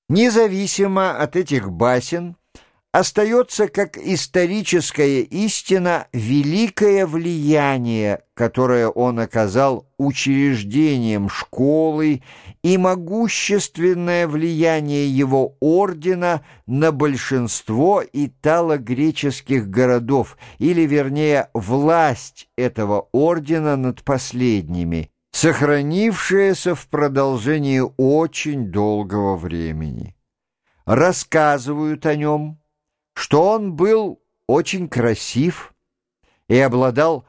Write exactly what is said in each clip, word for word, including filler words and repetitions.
Независимо от этих басен, остается как историческая истина великое влияние, которое он оказал учреждением школы, и могущественное влияние его ордена на большинство итало-греческих городов, или, вернее, власть этого ордена над последними, сохранившаяся в продолжении очень долгого времени. Рассказывают о нем, что он был очень красив и обладал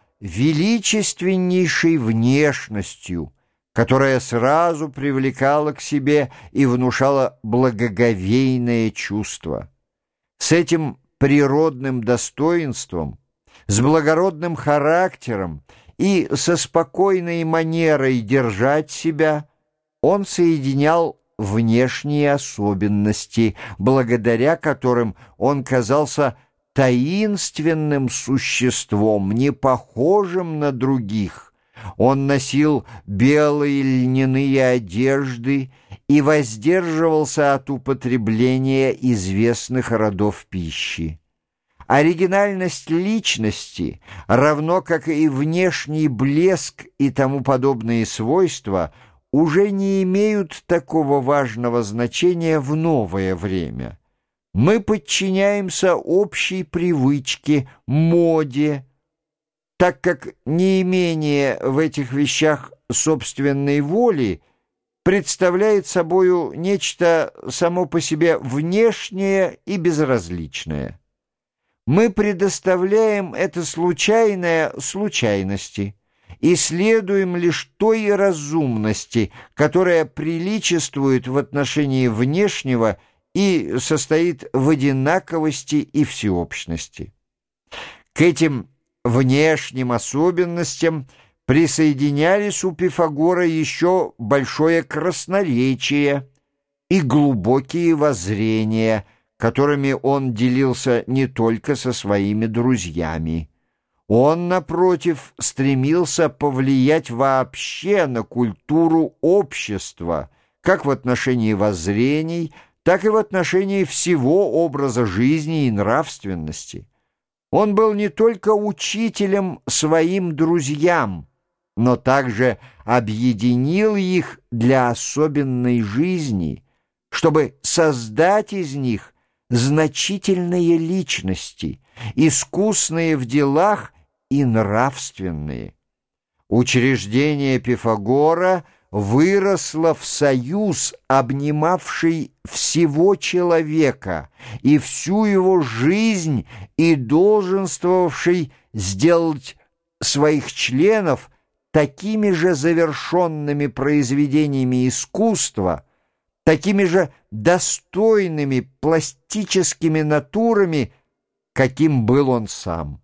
величественнейшей внешностью, которая сразу привлекала к себе и внушала благоговейное чувство. С этим природным достоинством, с благородным характером и со спокойной манерой держать себя он соединял внешние особенности, благодаря которым он казался таинственным существом, не похожим на других. Он носил белые льняные одежды и воздерживался от употребления известных родов пищи. Оригинальность личности, равно как и внешний блеск и тому подобные свойства, уже не имеют такого важного значения в новое время. Мы подчиняемся общей привычке, моде, так как неимение в этих вещах собственной воли представляет собою нечто само по себе внешнее и безразличное. Мы предоставляем это случайное случайности и следуем лишь той разумности, которая приличествует в отношении внешнего и состоит в одинаковости и всеобщности. К этим внешним особенностям присоединялись у Пифагора еще большое красноречие и глубокие воззрения, которыми он делился не только со своими друзьями. Он, напротив, стремился повлиять вообще на культуру общества, как в отношении воззрений, так и в отношении всего образа жизни и нравственности. Он был не только учителем своим друзьям, но также объединил их для особенной жизни, чтобы создать из них значительные личности, искусные в делах и нравственные. Учреждение Пифагора выросло в союз, обнимавший всего человека и всю его жизнь, и долженствовавший сделать своих членов такими же завершенными произведениями искусства, такими же достойными пластическими натурами, каким был он сам.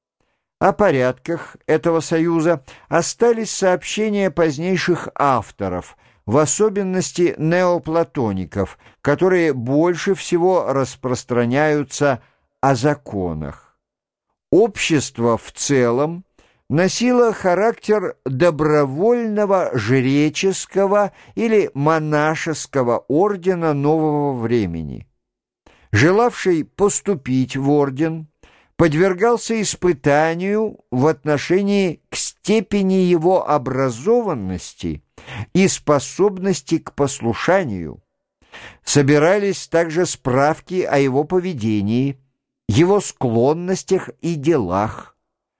О порядках этого союза остались сообщения позднейших авторов, в особенности неоплатоников, которые больше всего распространяются о законах. Общество в целом носило характер добровольного жреческого или монашеского ордена нового времени. Желавший поступить в орден подвергался испытанию в отношении к степени его образованности и способности к послушанию. Собирались также справки о его поведении, его склонностях и делах.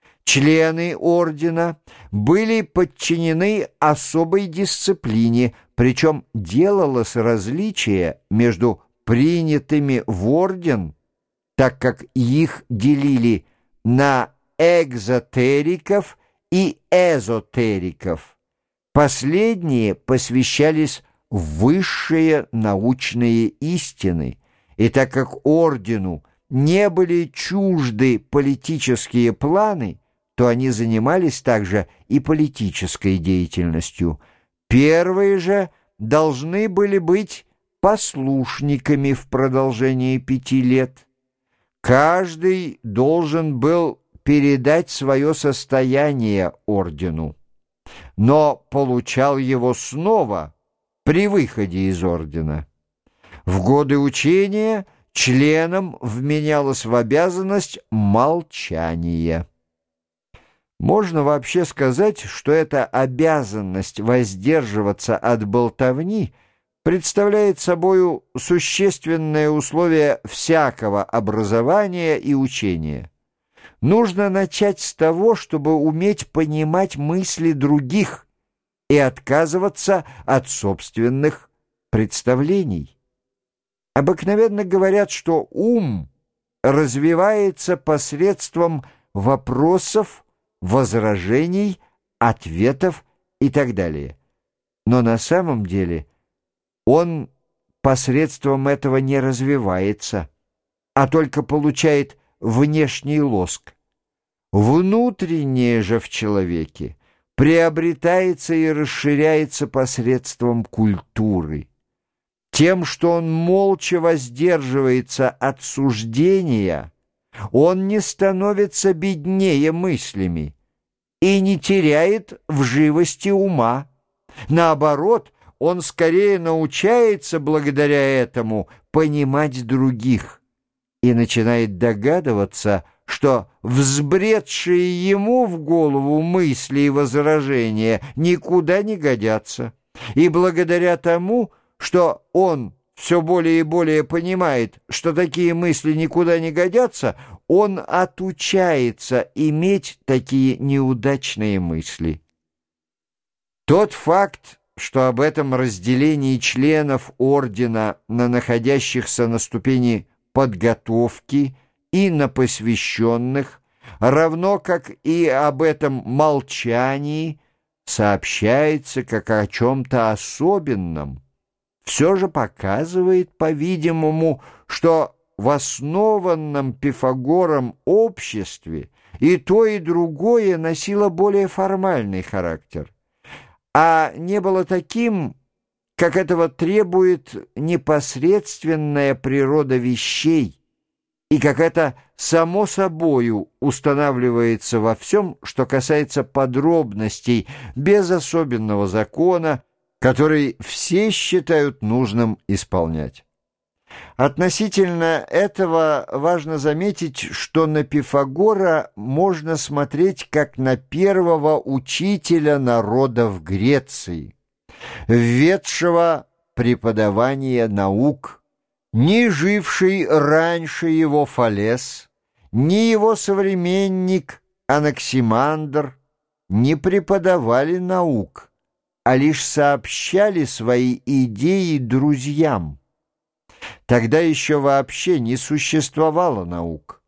Члены ордена были подчинены особой дисциплине, причем делалось различие между принятыми в орден, так как их делили на экзотериков и эзотериков. Последние посвящались в высшие научные истины, и так как ордену не были чужды политические планы, то они занимались также и политической деятельностью. Первые же должны были быть послушниками в продолжении пяти лет. Каждый должен был передать свое состояние ордену, но получал его снова при выходе из ордена. В годы учения членам вменялось в обязанность молчание. Можно вообще сказать, что эта обязанность воздерживаться от болтовни представляет собою существенное условие всякого образования и учения. Нужно начать с того, чтобы уметь понимать мысли других и отказываться от собственных представлений. Обыкновенно говорят, что ум развивается посредством вопросов, возражений, ответов и так далее. Но на самом деле он посредством этого не развивается, а только получает внешний лоск. Внутреннее же в человеке приобретается и расширяется посредством культуры. Тем, что он молча воздерживается от суждения, он не становится беднее мыслями и не теряет в живости ума. Наоборот, он скорее научается благодаря этому понимать других и начинает догадываться, что взбредшие ему в голову мысли и возражения никуда не годятся, и благодаря тому, что он все более и более понимает, что такие мысли никуда не годятся, он отучается иметь такие неудачные мысли. Тот факт, что об этом разделении членов ордена на находящихся на ступени подготовки и на посвященных, равно как и об этом молчании, сообщается как о чем-то особенном, все же показывает, по-видимому, что в основанном Пифагором обществе и то, и другое носило более формальный характер, а не было таким, как этого требует непосредственная природа вещей, и как это само собою устанавливается во всем, что касается подробностей, без особенного закона, который все считают нужным исполнять. Относительно этого важно заметить, что на Пифагора можно смотреть как на первого учителя народа в Греции, введшего преподавание наук. Ни живший раньше его Фалес, ни его современник Анаксимандр не преподавали наук, а лишь сообщали свои идеи друзьям. Тогда еще вообще не существовало наук.